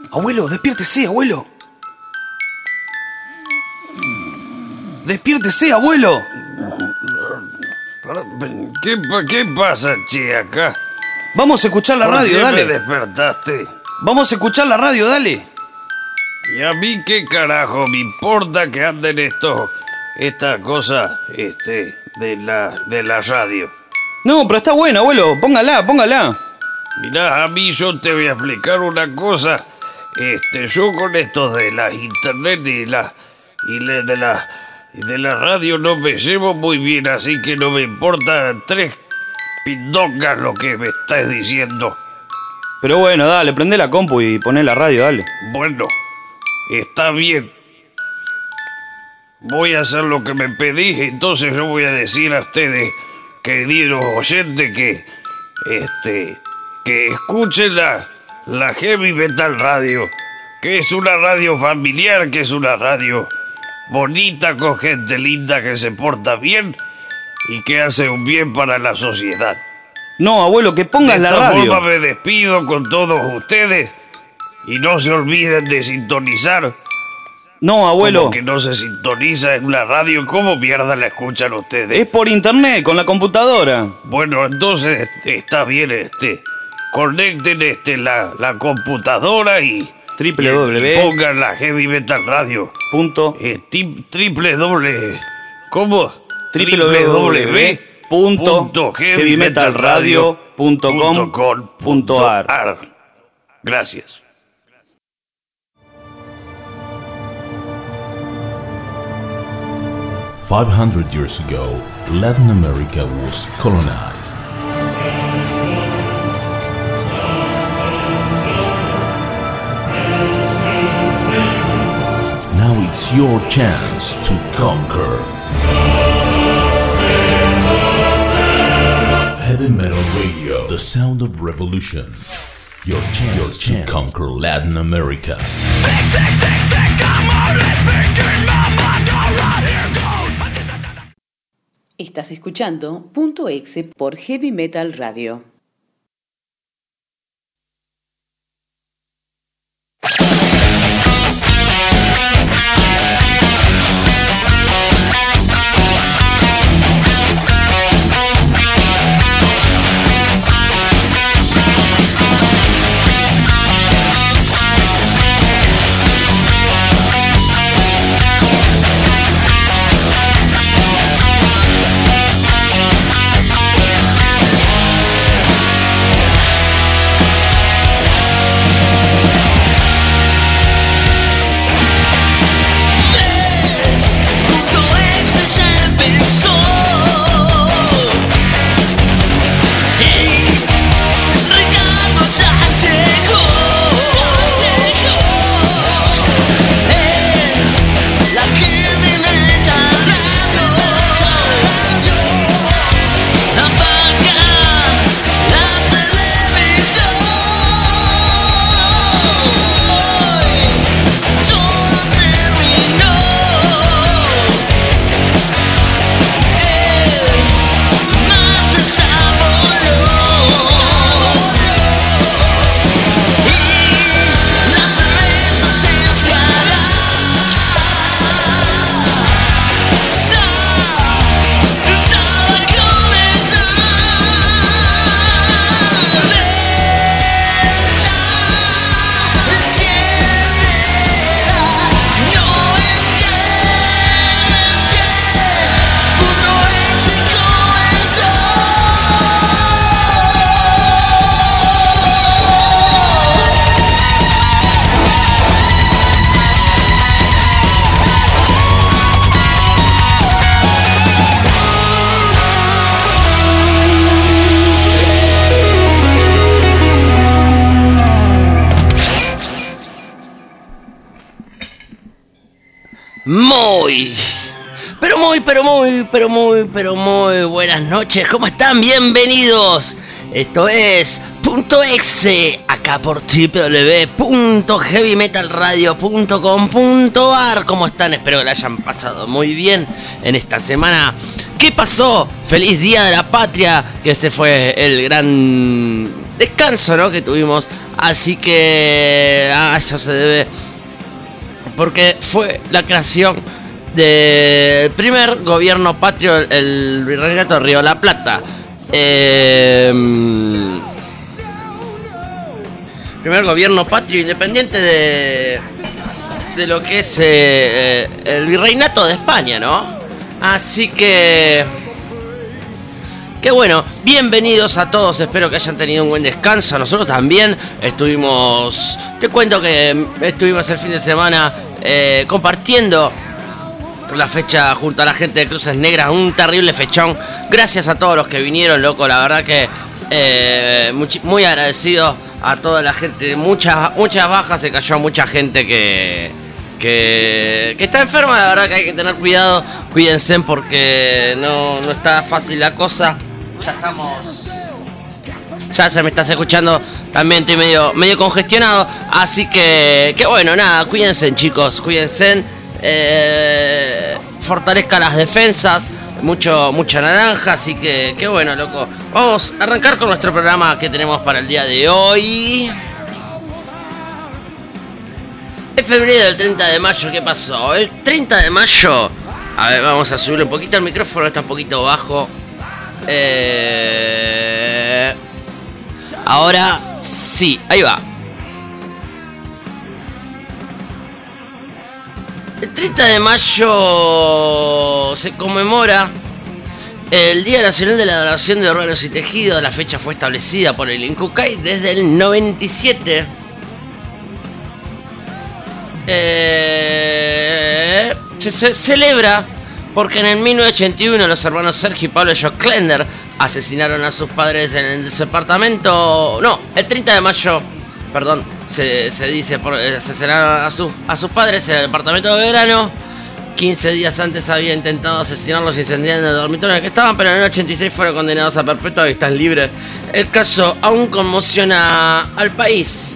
Abuelo, despiértese, abuelo. Despiértese, abuelo. ¿Qué pasa, che, acá? Vamos a escuchar la radio, dale. ¿Por qué me despertaste? Vamos a escuchar la radio, dale. ¿Y a mí qué carajo me importa que anden estas cosas, de la radio? No, pero está buena, abuelo. Póngala. Mirá, a mí yo te voy a explicar una cosa. Yo con esto de las internet y de la radio no me llevo muy bien, así que no me importa 3 pindongas lo que me estás diciendo. Pero bueno, dale, prende la compu y poné la radio, dale. Bueno, está bien. Voy a hacer lo que me pedís, entonces yo voy a decir a ustedes, queridos oyentes, que escuchen la Heavy Metal Radio, que es una radio familiar, que es una radio bonita, con gente linda que se porta bien y que hace un bien para la sociedad. No, abuelo, que pongas la radio. De esta forma me despido con todos ustedes y no se olviden de sintonizar. No, abuelo. Como que no se sintoniza en la radio, ¿cómo mierda la escuchan ustedes? Es por internet, con la computadora. Bueno, entonces está bien, conecten la computadora y pongan la Heavy Metal Radio. ¿Cómo? www.heavymetalradio.com.ar. Gracias. "500 years ago, Latin America was colonized. Now it's your chance to conquer. Heavy Metal Radio, the sound of revolution. Your chance to conquer Latin America. Estás escuchando Punto Exe por Heavy Metal Radio. Muy buenas noches, ¿cómo están? Bienvenidos. Esto es Punto Exe, acá acá por www.heavymetalradio.com.ar. ¿Cómo están? Espero que la hayan pasado muy bien en esta semana. ¿Qué pasó? Feliz Día de la Patria, que este fue el gran descanso, ¿no?, que tuvimos. Así que eso se debe porque fue la creación del primer gobierno patrio, el Virreinato de Río de la Plata. Primer gobierno patrio independiente de lo que es el Virreinato de España, ¿no? Así que bueno, bienvenidos a todos, espero que hayan tenido un buen descanso. Nosotros también estuvimos, te cuento que estuvimos el fin de semana compartiendo la fecha junto a la gente de Cruces Negras, un terrible fechón. Gracias a todos los que vinieron, loco, la verdad que muy agradecido a toda la gente. Muchas bajas, se cayó mucha gente que está enferma, la verdad que hay que tener cuidado. Cuídense porque no está fácil la cosa. Ya se me estás escuchando, también estoy medio congestionado, así que bueno, nada, cuídense, chicos, cuídense, fortalezca las defensas, mucha naranja, así que bueno, loco, vamos a arrancar con nuestro programa que tenemos para el día de hoy. Efeméride del 30 de mayo, ¿qué pasó? El 30 de mayo, a ver, vamos a subir un poquito el micrófono, está un poquito bajo. Ahora sí, ahí va. El 30 de mayo se conmemora el Día Nacional de la Donación de Órganos y Tejidos. La fecha fue establecida por el INCUCAI desde el 97. Se celebra porque en el 1981 los hermanos Sergio y Pablo Joclender asesinaron a sus padres en el departamento. No, el 30 de mayo, perdón, se dice, asesinaron a sus padres en el departamento de Verano. 15 días antes había intentado asesinarlos incendiando el dormitorio en el que estaban, pero en el 86 fueron condenados a perpetua y están libres. El caso aún conmociona al país.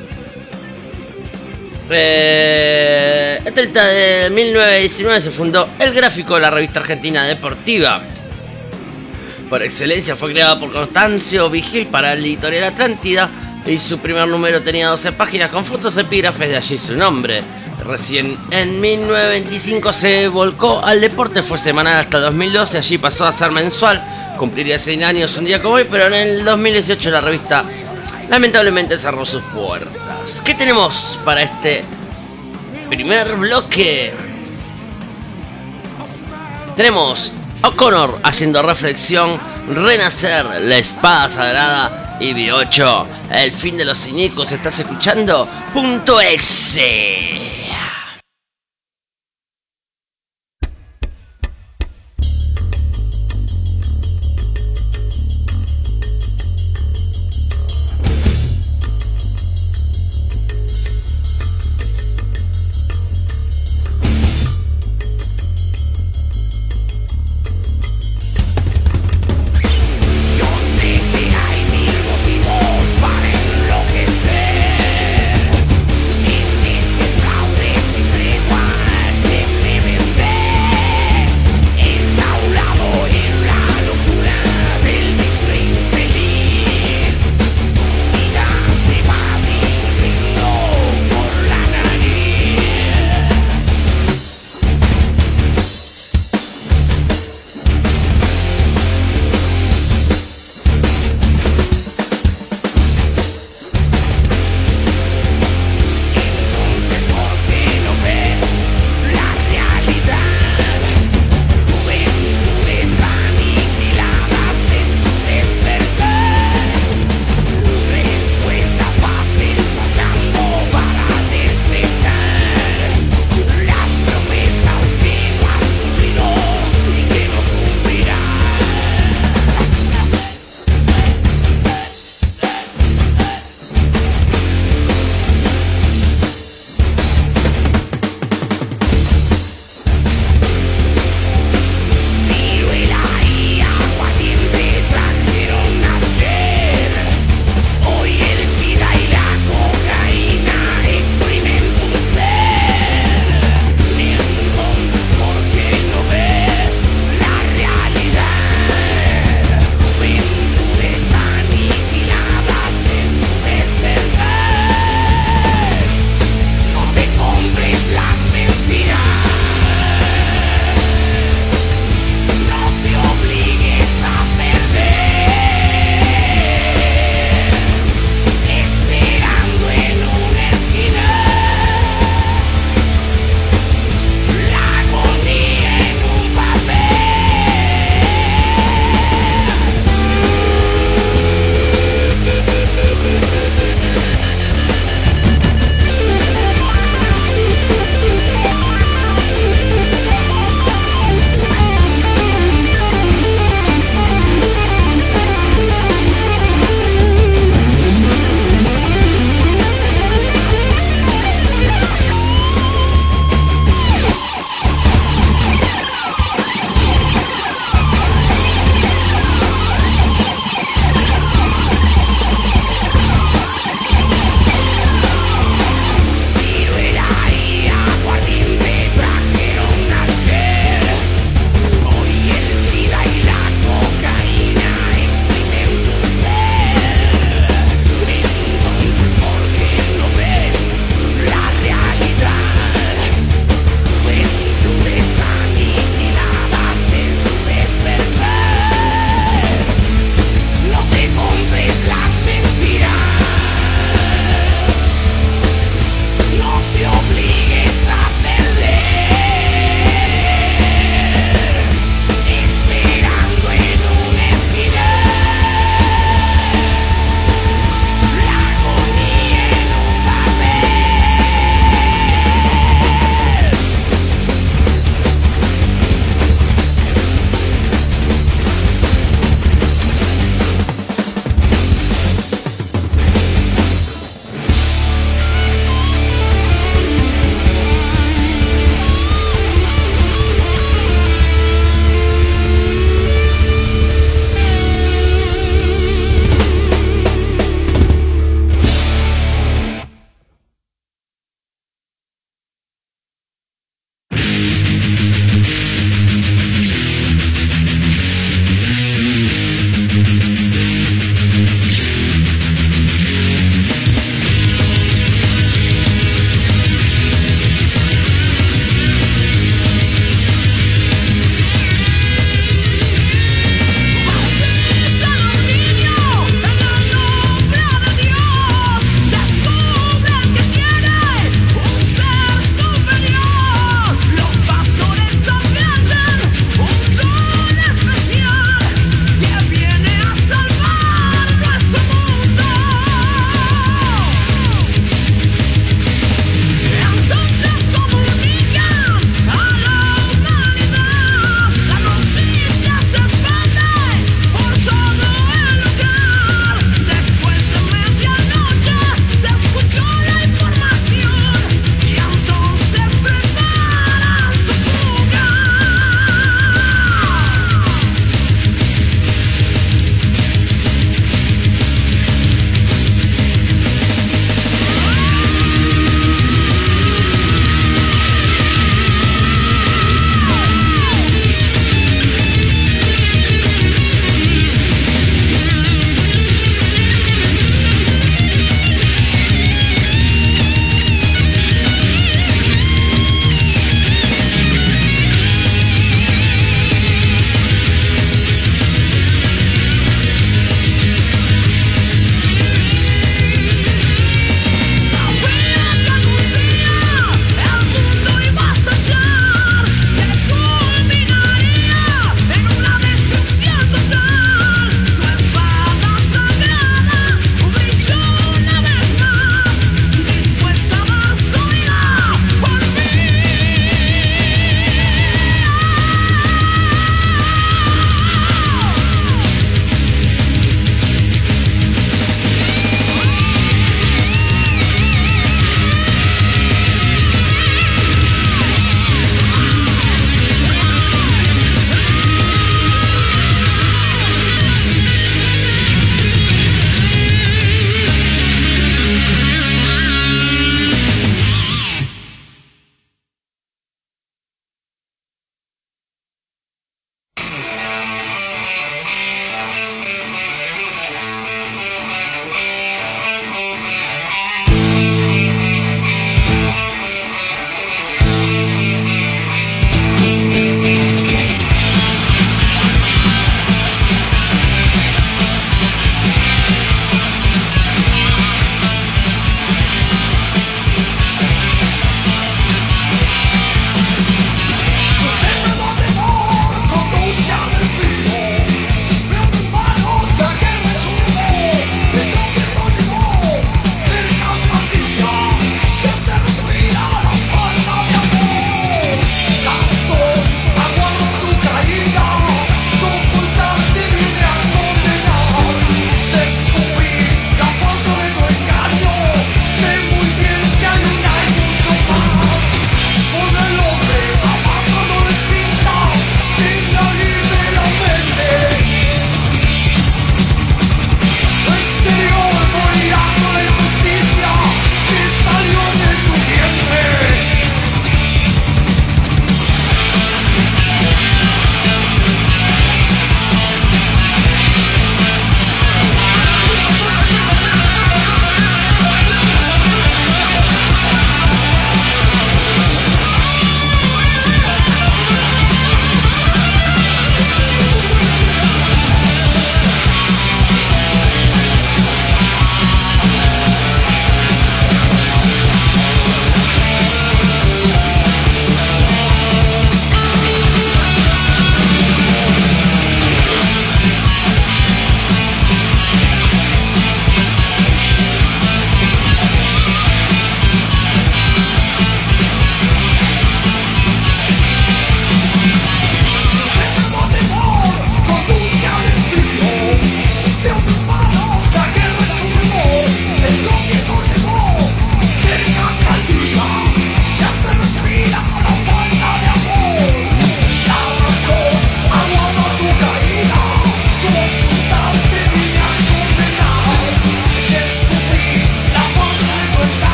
El 30 de 1919 se fundó El Gráfico, la revista argentina deportiva. Por excelencia fue creada por Constancio Vigil para el editorial Atlántida y su primer número tenía 12 páginas con fotos epígrafes, de allí su nombre. Recién en 1925 se volcó al deporte, fue semanal hasta 2012, allí pasó a ser mensual, cumpliría 100 años un día como hoy, pero en el 2018 la revista lamentablemente cerró sus puertas. ¿Qué tenemos para este primer bloque? Tenemos O'Connor haciendo reflexión, Renacer, La Espada Sagrada y B8, El Fin de los Cínicos. Estás escuchando .exe. Para enloquecer, indiscifrable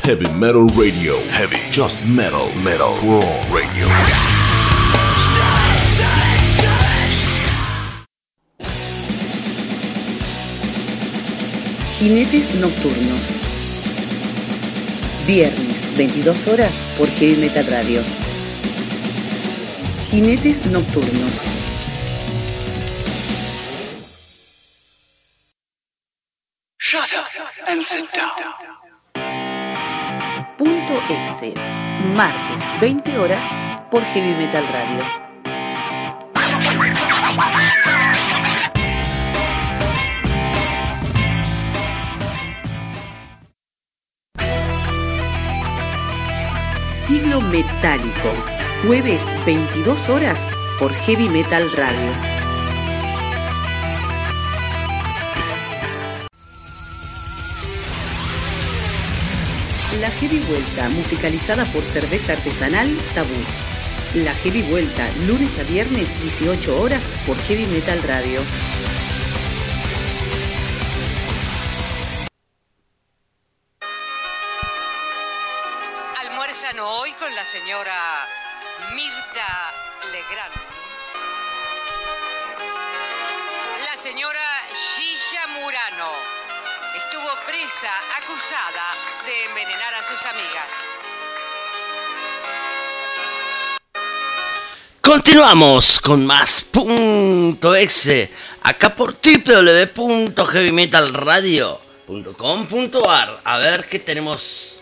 Heavy Metal Radio. Heavy. Just metal. Metal. For all radio. Jinetes Nocturnos. Viernes, 22 horas por Heavy Metal Radio. Jinetes Nocturnos. Shut up and sit down. Punto Exe. Martes, 20 horas por Heavy Metal Radio. Siglo Metálico. Jueves, 22 horas por Heavy Metal Radio. La Heavy Vuelta, musicalizada por cerveza artesanal Tabú. La Heavy Vuelta, lunes a viernes, 18 horas por Heavy Metal Radio. Almuerzan hoy con la señora Mirta Legrand. La señora Shisha Murano estuvo presa, acusada de envenenar a sus amigas. Continuamos con más Punto Exe, acá por www.heavymetalradio.com.ar. A ver qué tenemos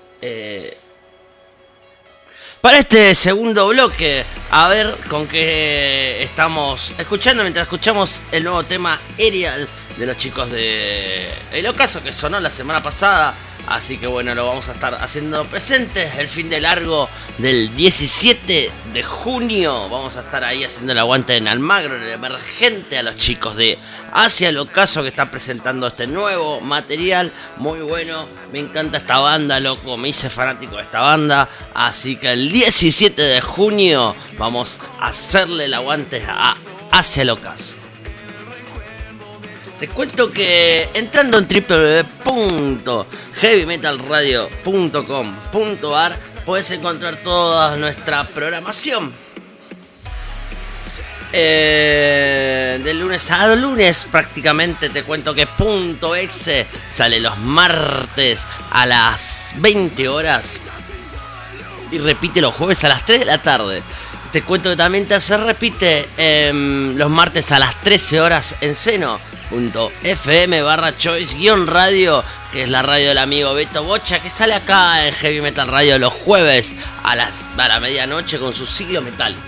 para este segundo bloque. A ver con qué estamos escuchando mientras escuchamos el nuevo tema Aerial de los chicos de El Ocaso, que sonó la semana pasada. Así que bueno, lo vamos a estar haciendo presentes el fin de largo del 17 de junio. Vamos a estar ahí haciendo el aguante en Almagro, en el Emergente, a los chicos de Hacia el Ocaso, que están presentando este nuevo material muy bueno. Me encanta esta banda, loco, me hice fanático de esta banda. Así que el 17 de junio vamos a hacerle el aguante a Hacia el Ocaso. Te cuento que entrando en www.heavymetalradio.com.ar puedes encontrar toda nuestra programación. De lunes a lunes prácticamente. Te cuento que Punto Exe sale los martes a las 20 horas y repite los jueves a las 3 de la tarde. Te cuento que también se repite los martes a las 13 horas en seno.fm/choice-radio, que es la radio del amigo Beto Bocha, que sale acá en Heavy Metal Radio los jueves a la medianoche con su siglo metálico.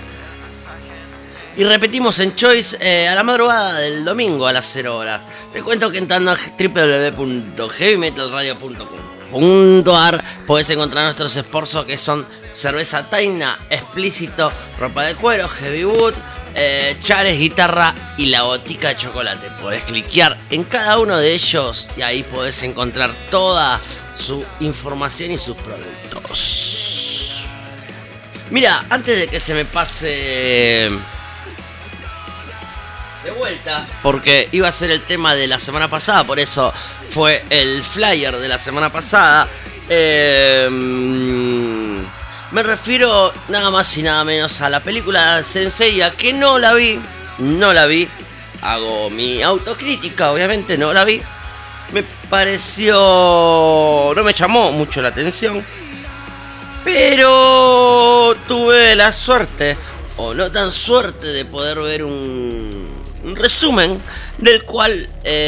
Y repetimos en Choice a la madrugada del domingo a las 0 horas. Te cuento que entrando a www.heavymetalradio.com.ar podés encontrar nuestros sponsors, que son Cerveza Taina, Explícito, Ropa de Cuero, Heavy Wood, Chares, Guitarra y La Botica de Chocolate. Podés cliquear en cada uno de ellos y ahí podés encontrar toda su información y sus productos. Mira, antes de que se me pase de vuelta, porque iba a ser el tema de la semana pasada, por eso fue el flyer de la semana pasada. Me refiero nada más y nada menos a la película Senseiya, que no la vi. Hago mi autocrítica, obviamente, no la vi. Me pareció... no me llamó mucho la atención. Pero tuve la suerte, o no tan suerte, de poder ver un resumen del cual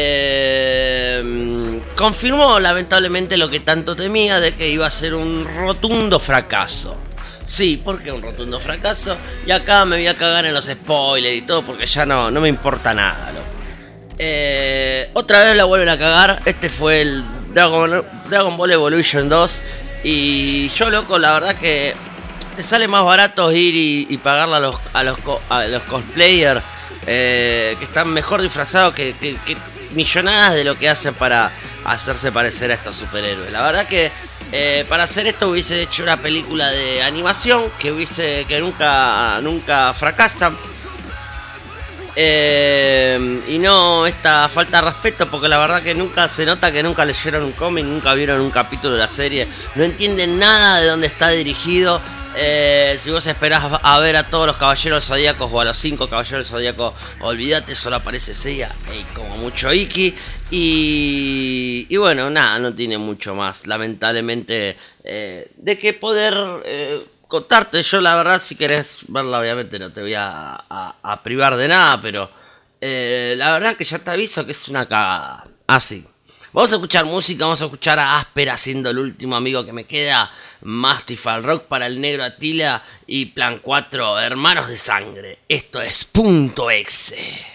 confirmó lamentablemente lo que tanto temía, de que iba a ser un rotundo fracaso. Sí, porque un rotundo fracaso. Y acá me voy a cagar en los spoilers y todo, porque ya no me importa nada, loco. Otra vez la vuelven a cagar. Este fue el Dragon Ball Evolution 2. Y yo, loco, la verdad que te sale más barato ir y pagarle a los cosplayers que están mejor disfrazados que millonadas de lo que hacen para hacerse parecer a estos superhéroes. La verdad que para hacer esto hubiese hecho una película de animación que nunca fracasa. Y no esta falta de respeto, porque la verdad que nunca se nota que nunca leyeron un cómic, nunca vieron un capítulo de la serie, no entienden nada de dónde está dirigido. Si vos esperás a ver a todos los Caballeros Zodíacos o a los 5 Caballeros Zodíacos, olvídate, solo aparece Seiya y como mucho Iki. Y bueno, nada, no tiene mucho más, lamentablemente, de qué poder contarte. Yo la verdad, si querés verla, obviamente no te voy a privar de nada, pero la verdad que ya te aviso que es una cagada. Así. Vamos a escuchar música, vamos a escuchar a Áspera siendo el último amigo que me queda. Mastifal Rock para el negro Atila y Plan 4, hermanos de sangre. Esto es Punto Exe.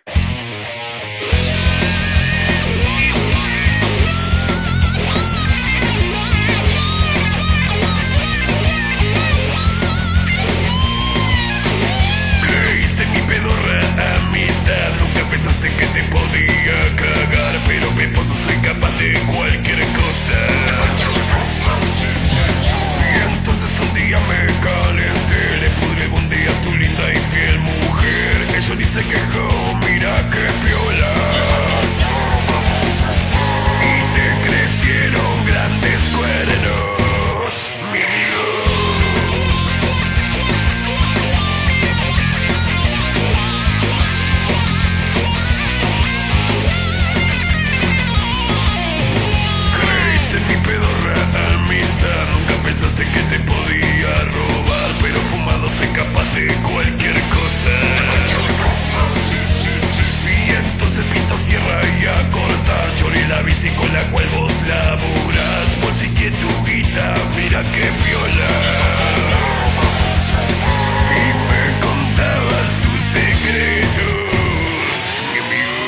Creíste mi pedorra amistad, nunca pensaste que te podía cagar, pero me puso soy capaz de cualquier cosa. Un día me calenté, le pudrí algún día a tu linda y fiel mujer. Ella ni se quejó, mira que piola. Y te crecieron grandes cuernos, mi amigo. Creíste en mi pedorra amistad, nunca pensaste que te podía robar, pero fumado soy capaz de cualquier cosa. Y entonces pinto sierra y a cortar, choré la bici con la cual vos laburás. Pues si que tu guita, mira que viola. Y me contabas tus secretos, mi amigo.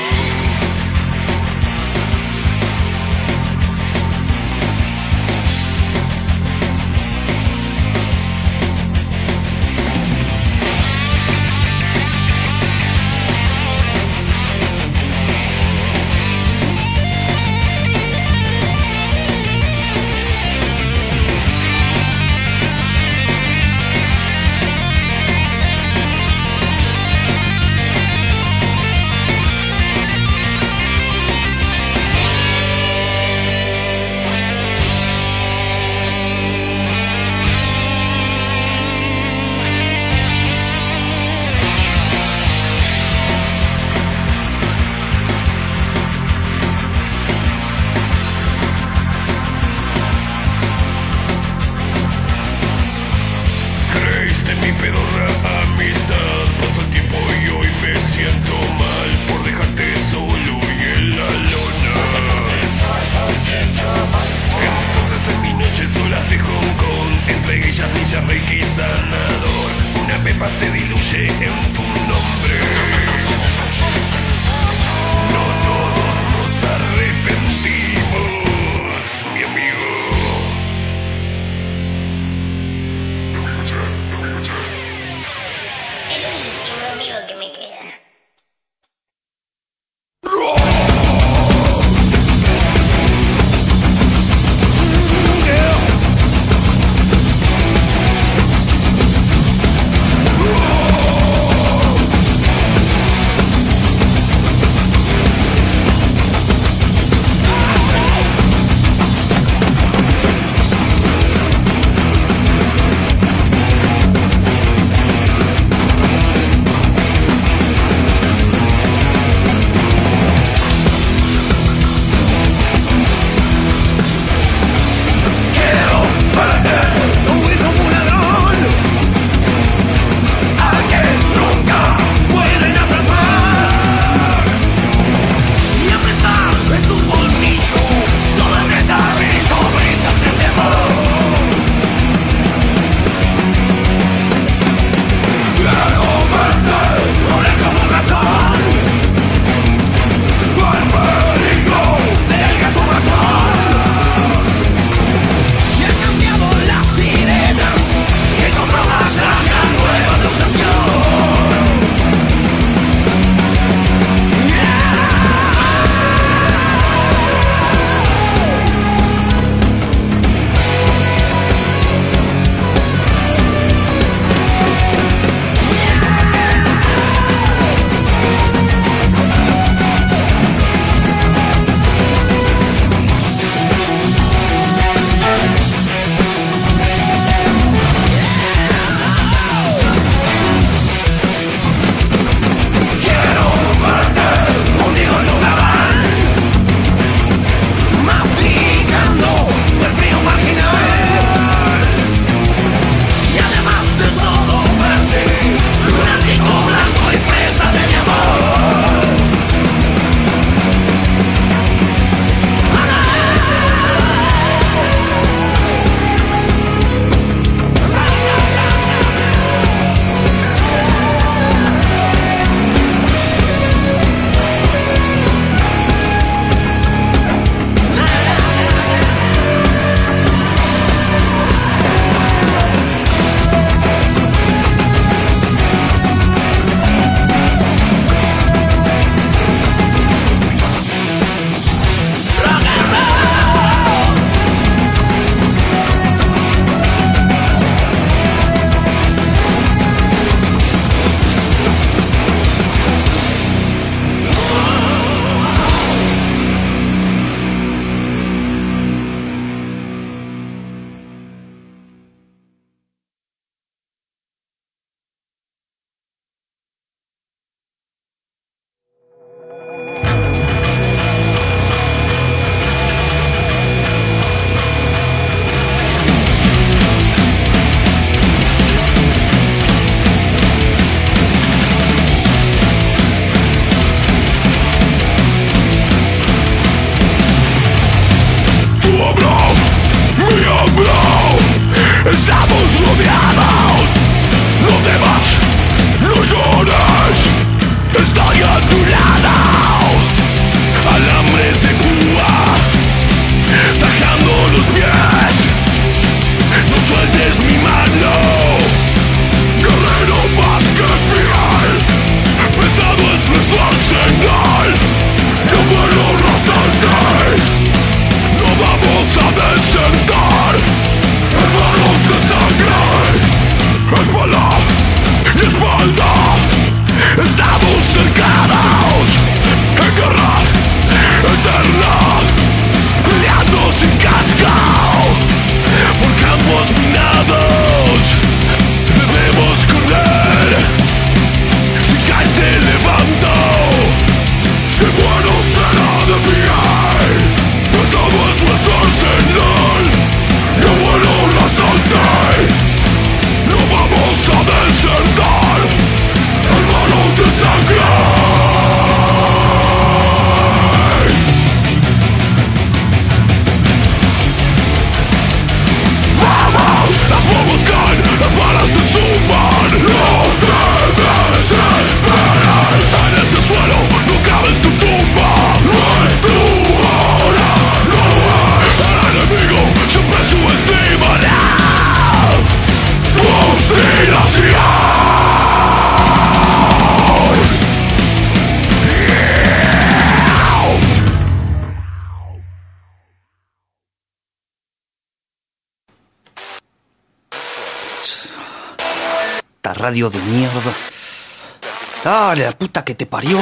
radio de mierda. Dale, la puta que te parió.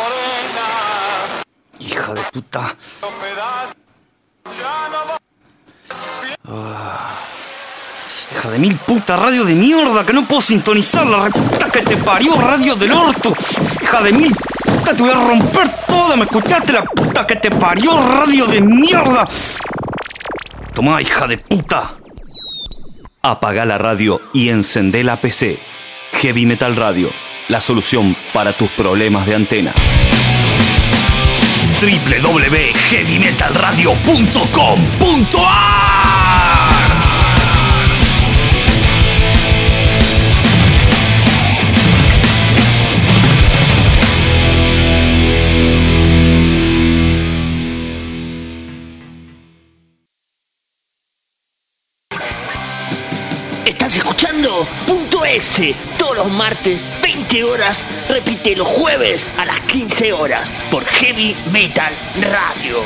Hija de puta. Hija de mil puta, radio de mierda, que no puedo sintonizar, la reputa que te parió, radio del orto. Hija de mil puta, te voy a romper toda, ¿me escuchaste? La puta que te parió, radio de mierda. Tomá, hija de puta. Apagá la radio y encendé la PC. Heavy Metal Radio, la solución para tus problemas de antena. www.heavymetalradio.com.ar. Estás escuchando Punto S todos los martes 20 horas, repite los jueves a las 15 horas por Heavy Metal Radio.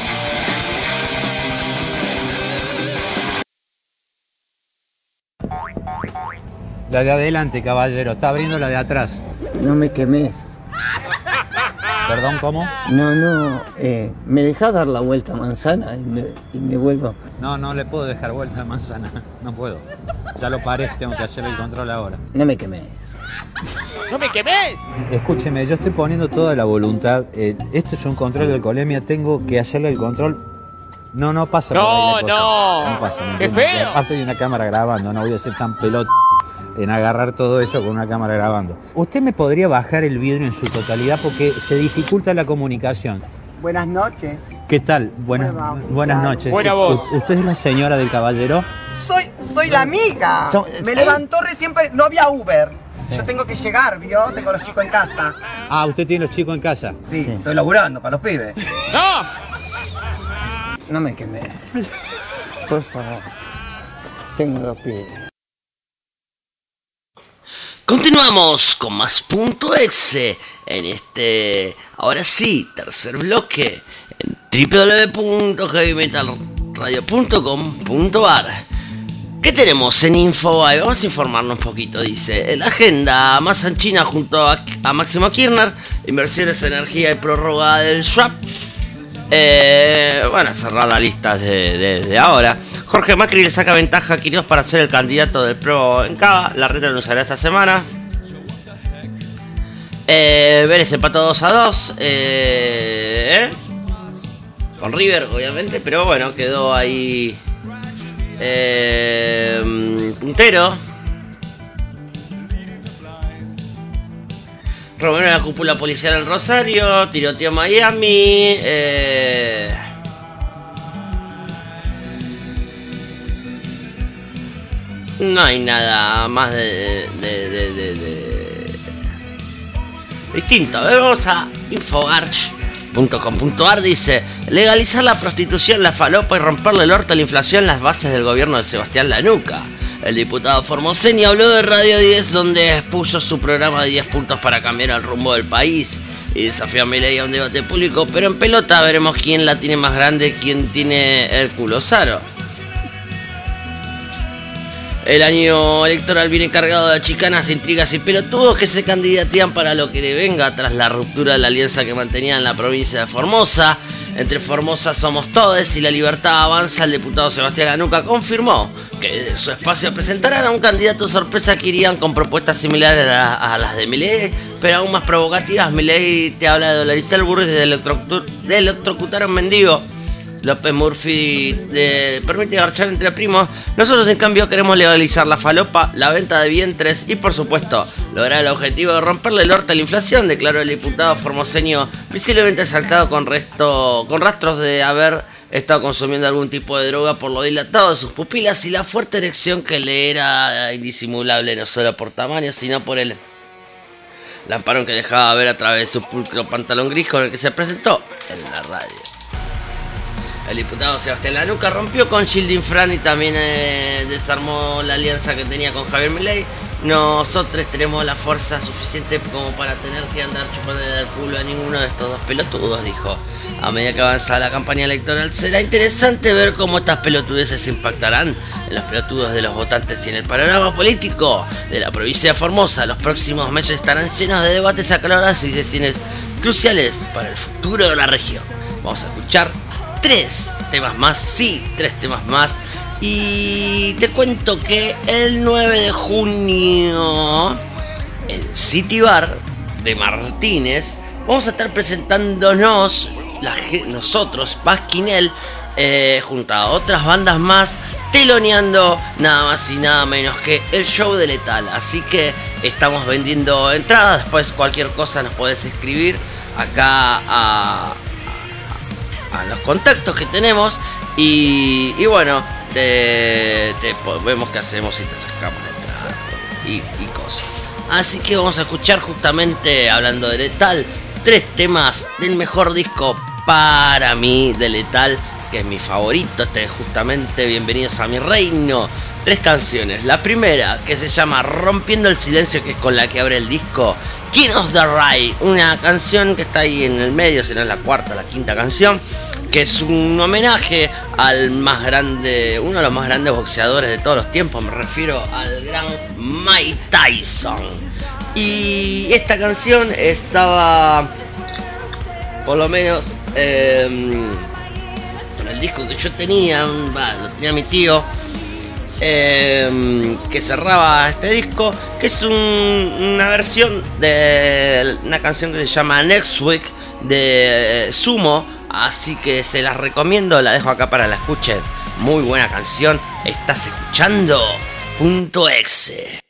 La de adelante, caballero, está abriendo la de atrás. No me quemes. ¿Perdón, cómo? No, me dejás dar la vuelta a manzana y me vuelvo. No le puedo dejar vuelta a manzana, no puedo. Ya lo paré, tengo que hacer el control ahora. No me quemes. ¡No me quemes! Escúcheme, yo estoy poniendo toda la voluntad. Esto es un control de alcoholemia, tengo que hacerle el control. No pasa por ahí la cosa. No pasa. ¡Qué feo! Aparte de una cámara grabando, no voy a ser tan pelota en agarrar todo eso con una cámara grabando. ¿Usted me podría bajar el vidrio en su totalidad porque se dificulta la comunicación? Buenas noches. ¿Qué tal? Buenas noches. Buena voz. ¿Usted es la señora del caballero? Soy la amiga. Me levantó recién, no había Uber. Yo tengo que llegar, ¿vio? Tengo a los chicos en casa. Ah, ¿usted tiene los chicos en casa? Sí, estoy laburando para los pibes. ¡No! No me quemes. Por favor. Tengo 2 pibes. Continuamos con más Punto S en este, ahora sí, tercer bloque en www.heavymetalradio.com.ar. ¿Qué tenemos en Infobae? Vamos a informarnos un poquito, dice. La agenda más en China junto a Máximo Kirchner, inversiones en energía y prórroga del swap. Bueno, cerrar la lista desde ahora. Jorge Macri le saca ventaja a Quirós para ser el candidato del PRO en Cava. La reta lo anunciará esta semana. Vélez empató 2-2. Con River, obviamente, pero bueno, quedó ahí puntero. Robaron la cúpula policial en Rosario, tiroteo en Miami. No hay nada más de distinto. Vamos a infogarch.com.ar. Dice: legalizar la prostitución, la falopa y romperle el orto a la inflación, las bases del gobierno de Sebastián Lanuca. El diputado formoseño habló de Radio 10, donde expuso su programa de 10 puntos para cambiar el rumbo del país y desafió a Milei a un debate público, pero en pelota veremos quién la tiene más grande, quién tiene el culo saro. El año electoral viene cargado de chicanas, intrigas y pelotudos que se candidatean para lo que le venga tras la ruptura de la alianza que mantenían en la provincia de Formosa. Entre Formosa Somos Todes y La Libertad Avanza, el diputado Sebastián Lanuca confirmó que desde su espacio presentarán a un candidato sorpresa que irían con propuestas similares a las de Milei, pero aún más provocativas. Milei te habla de dolarizar el burro y de electrocutar a un mendigo. López Murphy permite marchar entre primos. Nosotros en cambio queremos legalizar la falopa, la venta de vientres y por supuesto lograr el objetivo de romperle el orto a la inflación, declaró el diputado formoseño, visiblemente exaltado con rastros de haber estado consumiendo algún tipo de droga por lo dilatado de sus pupilas y la fuerte erección que le era indisimulable, no solo por tamaño sino por el lamparón que dejaba ver a través de su pulcro pantalón gris con el que se presentó en la radio. El diputado Sebastián Lanuca rompió con Gilding Fran y también desarmó la alianza que tenía con Javier Milei. Nosotros tenemos la fuerza suficiente como para tener que andar chupando el culo a ninguno de estos dos pelotudos, dijo. A medida que avanza la campaña electoral será interesante ver cómo estas pelotudeces impactarán en los pelotudos de los votantes y en el panorama político de la provincia de Formosa. Los próximos meses estarán llenos de debates acalorados y decisiones cruciales para el futuro de la región. Vamos a escuchar 3 temas más, y te cuento que el 9 de junio en City Bar de Martínez vamos a estar presentándonos nosotros, Pasquinel, junto a otras bandas más, teloneando nada más y nada menos que el show de Letal. Así que estamos vendiendo entradas. Después cualquier cosa nos podés escribir acá a los contactos que tenemos y bueno, vemos qué hacemos y te sacamos la entrada y cosas. Así que vamos a escuchar, justamente hablando de Letal, 3 temas del mejor disco para mí de Letal, que es mi favorito, justamente Bienvenidos a mi reino. 3 canciones. La primera, que se llama Rompiendo el silencio, que es con la que abre el disco, King of the Ride, una canción que está ahí en el medio, si no es la cuarta, la quinta canción, que es un homenaje al más grande, uno de los más grandes boxeadores de todos los tiempos, me refiero al gran Mike Tyson. Y esta canción estaba, por lo menos, en el disco que yo tenía, lo tenía mi tío, que cerraba este disco, que es una versión de una canción que se llama Next Week de Sumo. Así que se las recomiendo, la dejo acá para que la escuchen. Muy buena canción. Estás escuchando Punto Exe.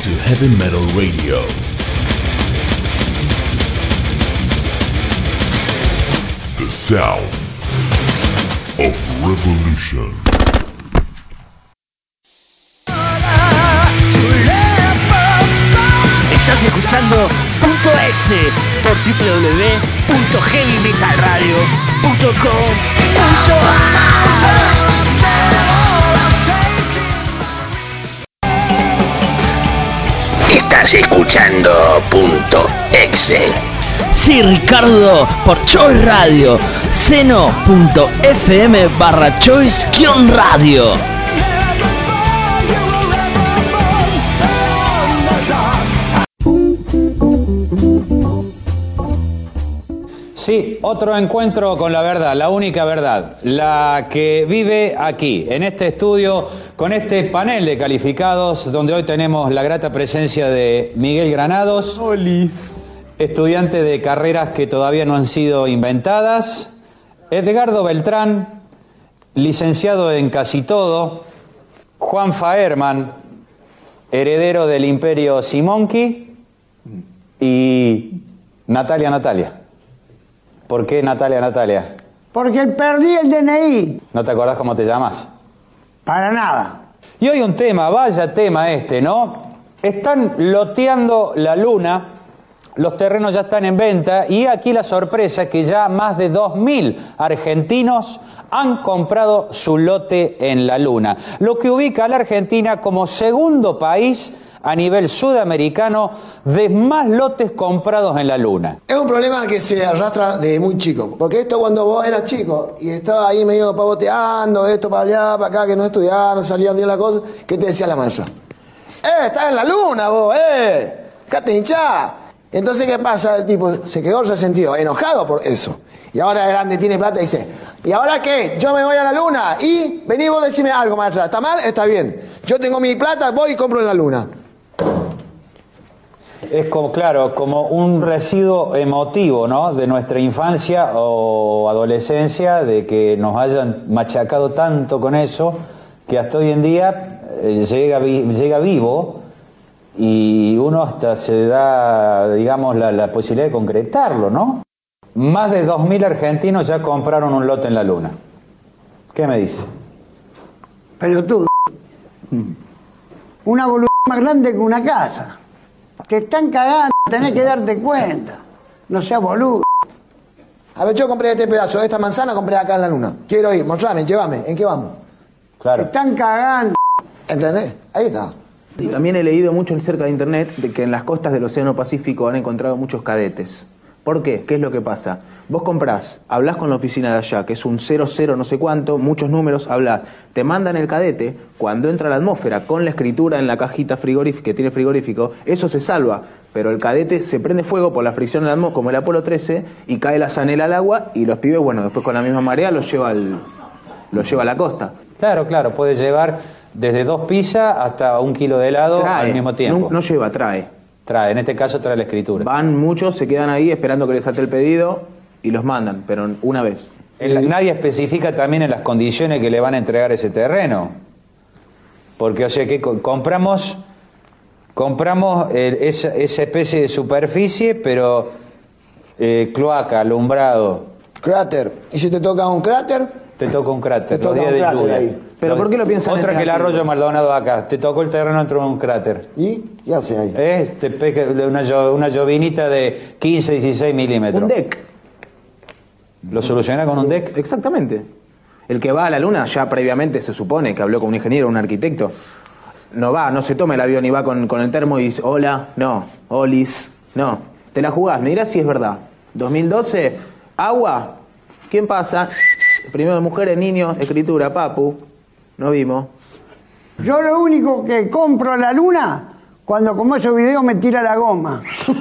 to Heavy Metal Radio. The sound of revolution. Estás escuchando Punto S por www.heavymetalradio.com.ar. Estás escuchando Punto Exe. Sí, Ricardo, por Choice Radio. seno.fm/choice-radio. Sí, otro encuentro con la verdad, la única verdad, la que vive aquí, en este estudio, con este panel de calificados, donde hoy tenemos la grata presencia de Miguel Granados, estudiante de carreras que todavía no han sido inventadas, Edgardo Beltrán, licenciado en casi todo, Juan Faerman, heredero del Imperio Simonki, y Natalia. ¿Por qué Natalia? Porque perdí el DNI. ¿No te acordás cómo te llamas? Para nada. Y hoy un tema, vaya tema este, ¿no? Están loteando la luna, los terrenos ya están en venta y aquí la sorpresa que ya más de 2.000 argentinos han comprado su lote en la luna, lo que ubica a la Argentina como segundo país a nivel sudamericano de más lotes comprados en la luna. Es un problema que se arrastra de muy chico, porque esto cuando vos eras chico y estabas ahí medio pavoteando, esto para allá, para acá, que no estudiaban, no salían bien las cosas, ¿qué te decía la maestra? Estás en la luna vos, dejate hinchar. Entonces, ¿qué pasa? El tipo se quedó resentido, enojado por eso. Y ahora es grande, tiene plata y dice, ¿y ahora qué? Yo me voy a la luna y vení vos decime algo, maestra. ¿Está mal? Está bien. Yo tengo mi plata, voy y compro en la luna. Es como, claro, como un residuo emotivo, ¿no? De nuestra infancia o adolescencia, de que nos hayan machacado tanto con eso, que hasta hoy en día llega vivo y uno hasta se da, digamos, la posibilidad de concretarlo, ¿no? Más de 2.000 argentinos ya compraron un lote en la luna. ¿Qué me dice? Pelotudo. Una voluntad más grande que una casa. Te están cagando, tenés que darte cuenta. No seas boludo. A ver, yo compré este pedazo, esta manzana compré acá en la luna. Quiero ir, mostrame, llévame, ¿en qué vamos? Claro. Te están cagando. ¿Entendés? Ahí está. Y también he leído mucho cerca de internet de que en las costas del Océano Pacífico han encontrado muchos cadetes. ¿Por qué? ¿Qué es lo que pasa? Vos comprás, hablás con la oficina de allá, que es un 00 no sé cuánto, muchos números, hablás, te mandan el cadete, cuando entra a la atmósfera con la escritura en la cajita frigorífica que tiene frigorífico, eso se salva, pero el cadete se prende fuego por la fricción en la atmósfera, como el Apolo 13, y cae la zanela al agua, y los pibes, bueno, después con la misma marea los lleva a la costa. Claro, puede llevar desde 2 pizzas hasta 1 kilo de helado al mismo tiempo. No lleva, trae. En este caso trae la escritura. Van muchos, se quedan ahí esperando que les salte el pedido y los mandan, pero una vez. Nadie especifica también en las condiciones que le van a entregar ese terreno. Porque, o sea, que compramos esa especie de superficie, pero cloaca, alumbrado. Cráter. ¿Y si te toca un cráter? Te toca un cráter, los días de lluvia. Ahí. ¿Pero por qué lo piensan? Otra que el Arroyo Maldonado acá. Te tocó el terreno dentro de un cráter. ¿Y? ¿Qué hace ahí? Te pega una llovinita de 15, 16 milímetros. Un deck. ¿Lo soluciona con un deck? Exactamente. El que va a la luna ya previamente se supone que habló con un ingeniero, un arquitecto. No se toma el avión y va con el termo y dice, hola, no, olis, no. Te la jugás, me dirás si es verdad. 2012, agua, ¿quién pasa? Primero mujeres, niños, escritura, papu. No vimos. Yo lo único que compro en la luna, cuando como esos videos me tira la goma.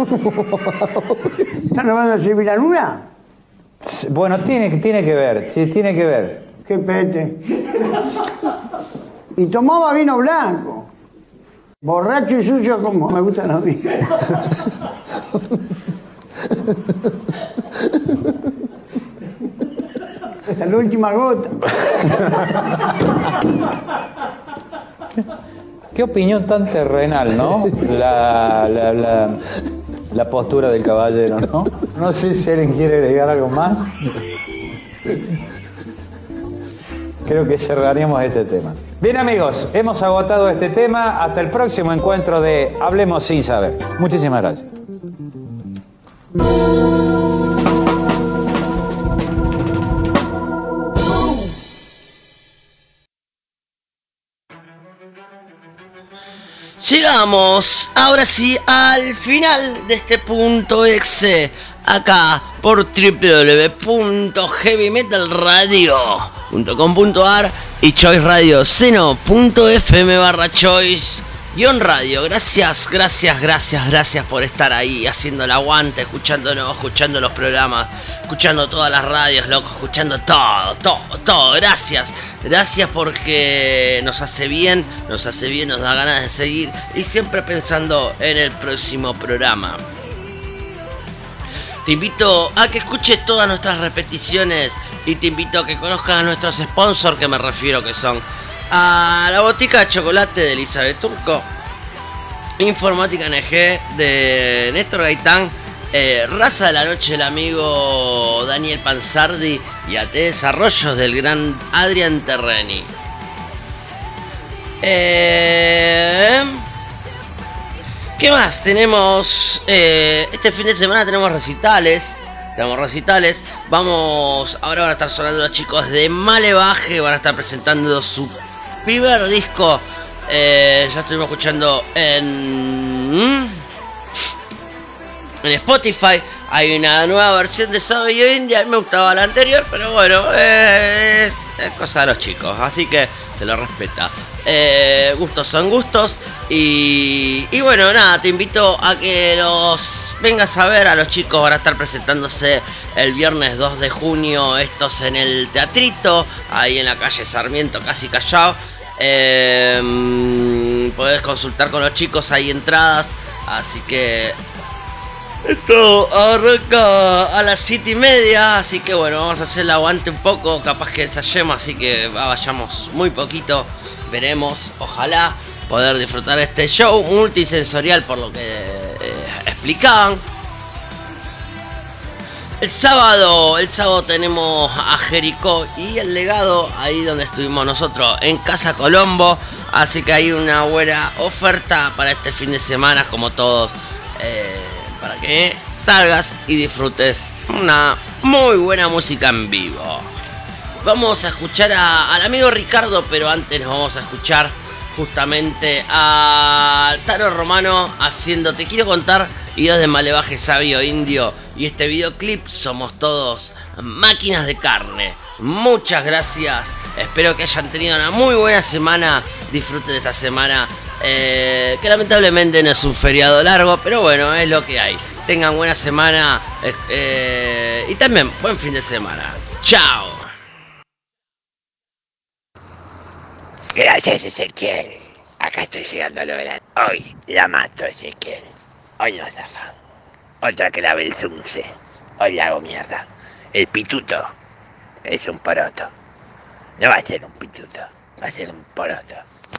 ¿Están hablando de servir la luna? Bueno, tiene que ver, sí, tiene que ver. Qué pete. Y tomaba vino blanco. Borracho y sucio como me gustan a mí. Hasta la última gota. Qué opinión tan terrenal, ¿no? La postura del caballero, ¿no? No sé si alguien quiere agregar algo más. Creo que cerraríamos este tema. Bien, amigos, hemos agotado este tema. Hasta el próximo encuentro de Hablemos Sin Saber. Muchísimas gracias. Llegamos ahora sí al final de este punto exe acá por www.heavymetalradio.com.ar y choiceradio.seno.fm/choice-radio. Gracias por estar ahí haciendo el aguante, escuchándonos, escuchando los programas, escuchando todas las radios, loco, escuchando todo. Gracias porque nos hace bien, nos da ganas de seguir y siempre pensando en el próximo programa. Te invito a que escuches todas nuestras repeticiones y te invito a que conozcas a nuestros sponsors, que me refiero que son a la botica de chocolate de Elizabeth Turco, Informática NG de Néstor Gaitán, Raza de la Noche del amigo Daniel Panzardi y AT Desarrollos del gran Adrián Terreni. ¿Qué más? Tenemos este fin de semana tenemos recitales. Ahora van a estar sonando los chicos de Malevaje, van a estar presentando su primer disco. Ya estuvimos escuchando en Spotify. Hay una nueva versión de Sábado y India. A mí me gustaba la anterior, pero bueno, es cosa de los chicos, así que se lo respeta. Gustos son gustos. Y bueno, nada, te invito a que los vengas a ver a los chicos. Van a estar presentándose el viernes 2 de junio. Estos en el Teatrito, ahí en la calle Sarmiento, casi Callao. Podés consultar con los chicos, hay entradas. Así que esto arranca a las 7:30. Así que bueno, vamos a hacer el aguante un poco. Capaz que ensayemos, así que vayamos muy poquito. Veremos, ojalá poder disfrutar este show multisensorial por lo que explicaban. El sábado tenemos a Jericó y El Legado, ahí donde estuvimos nosotros, en Casa Colombo. Así que hay una buena oferta para este fin de semana, como todos, para que salgas y disfrutes una muy buena música en vivo. Vamos a escuchar al amigo Ricardo, pero antes nos vamos a escuchar justamente a Taro Romano haciendo Te Quiero Contar, videos de Malevaje, Sabio Indio, y este videoclip Somos Todos Máquinas de Carne. Muchas gracias, espero que hayan tenido una muy buena semana. Disfruten de esta semana, que lamentablemente no es un feriado largo, pero bueno, es lo que hay. Tengan buena semana y también buen fin de semana. Chao. Gracias, Ezequiel. Acá estoy llegando a lograr. Hoy la mato, Ezequiel. Hoy no zafa. Otra que la ve el Zunce. Hoy la hago mierda. El pituto es un poroto. No va a ser un pituto, va a ser un poroto.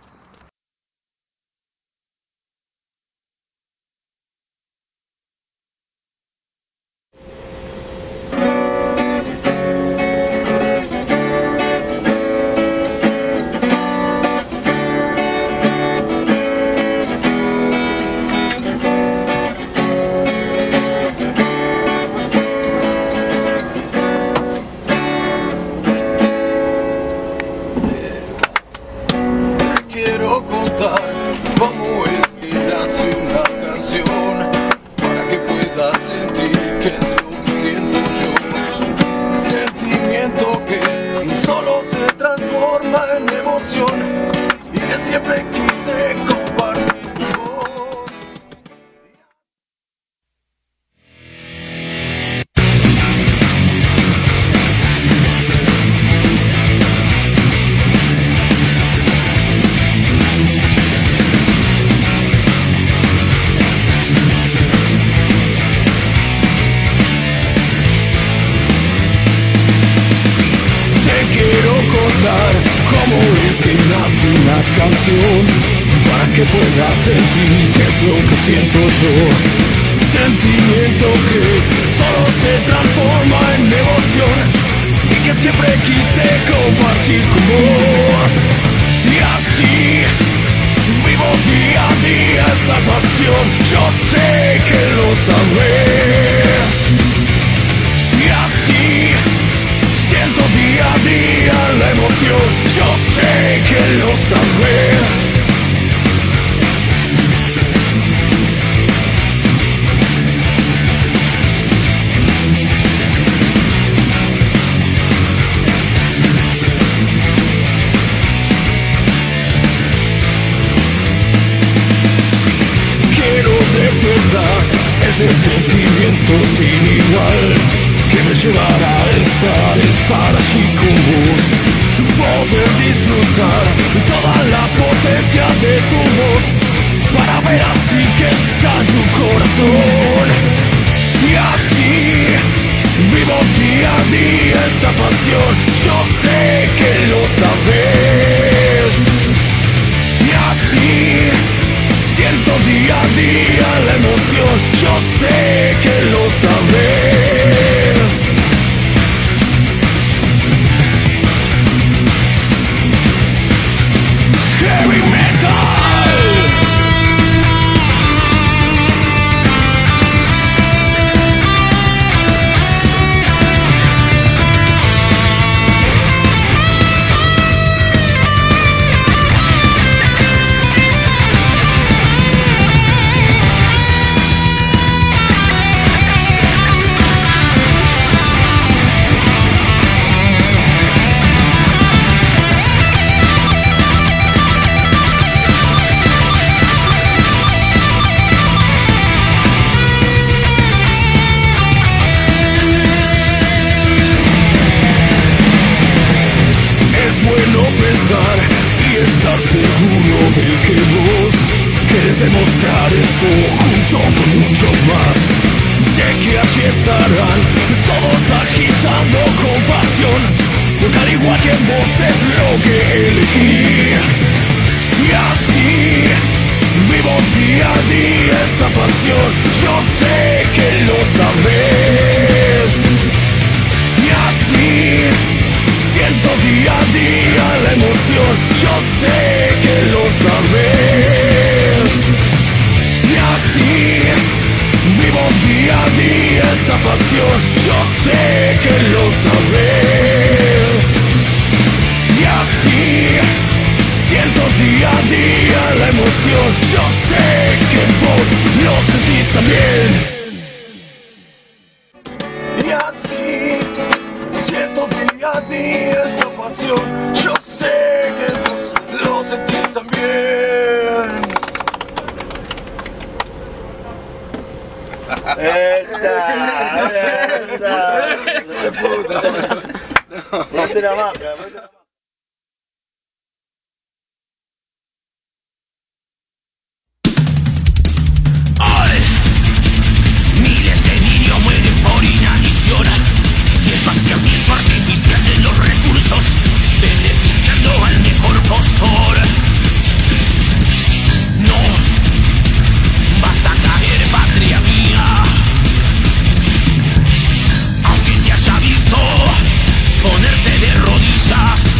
¿Cómo es que nace una canción para que puedas sentir que es lo que siento yo? Sentimiento que solo se transforma en emoción y que siempre quise compartir tu voz. Cómo es que nace una canción para que pueda sentir, que es lo que siento yo. Sentimiento que solo se transforma en emoción y que siempre quise compartir con vos. Y así vivo día a día esta pasión, yo sé que lo sabes. Y así siento día a día la emoción, yo sé que lo sabes. Ese sentimiento sin igual que me llevará a estar aquí con vos, poder disfrutar toda la potencia de tu voz, para ver así que está tu corazón. Y así vivo día a día esta pasión, yo sé que lo sabes. Y así siento día a día la emoción, yo sé que lo sabes. Heavy metal. Y estar seguro de que vos querés demostrar esto junto con muchos más. Sé que aquí estarán todos agitando con pasión, porque al igual que vos es lo que elegí. Y así vivo día a día esta pasión, yo sé que lo sabes. Y así siento día a día la emoción, yo sé que lo sabes. Y así vivo día a día esta pasión, yo sé que lo sabes. Y así siento día a día la emoción, yo sé que vos lo sentís también. Y así siento día a día esta pasión, yo sé que vos lo sentís también. Miles de niños mueren por inanición y el vaciamiento artificial de los recursos, beneficiando al mejor postor. No vas a caer, patria mía, aunque te haya visto ponerte de rodillas.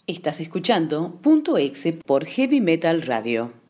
Estás escuchando Punto Exe por Heavy Metal Radio.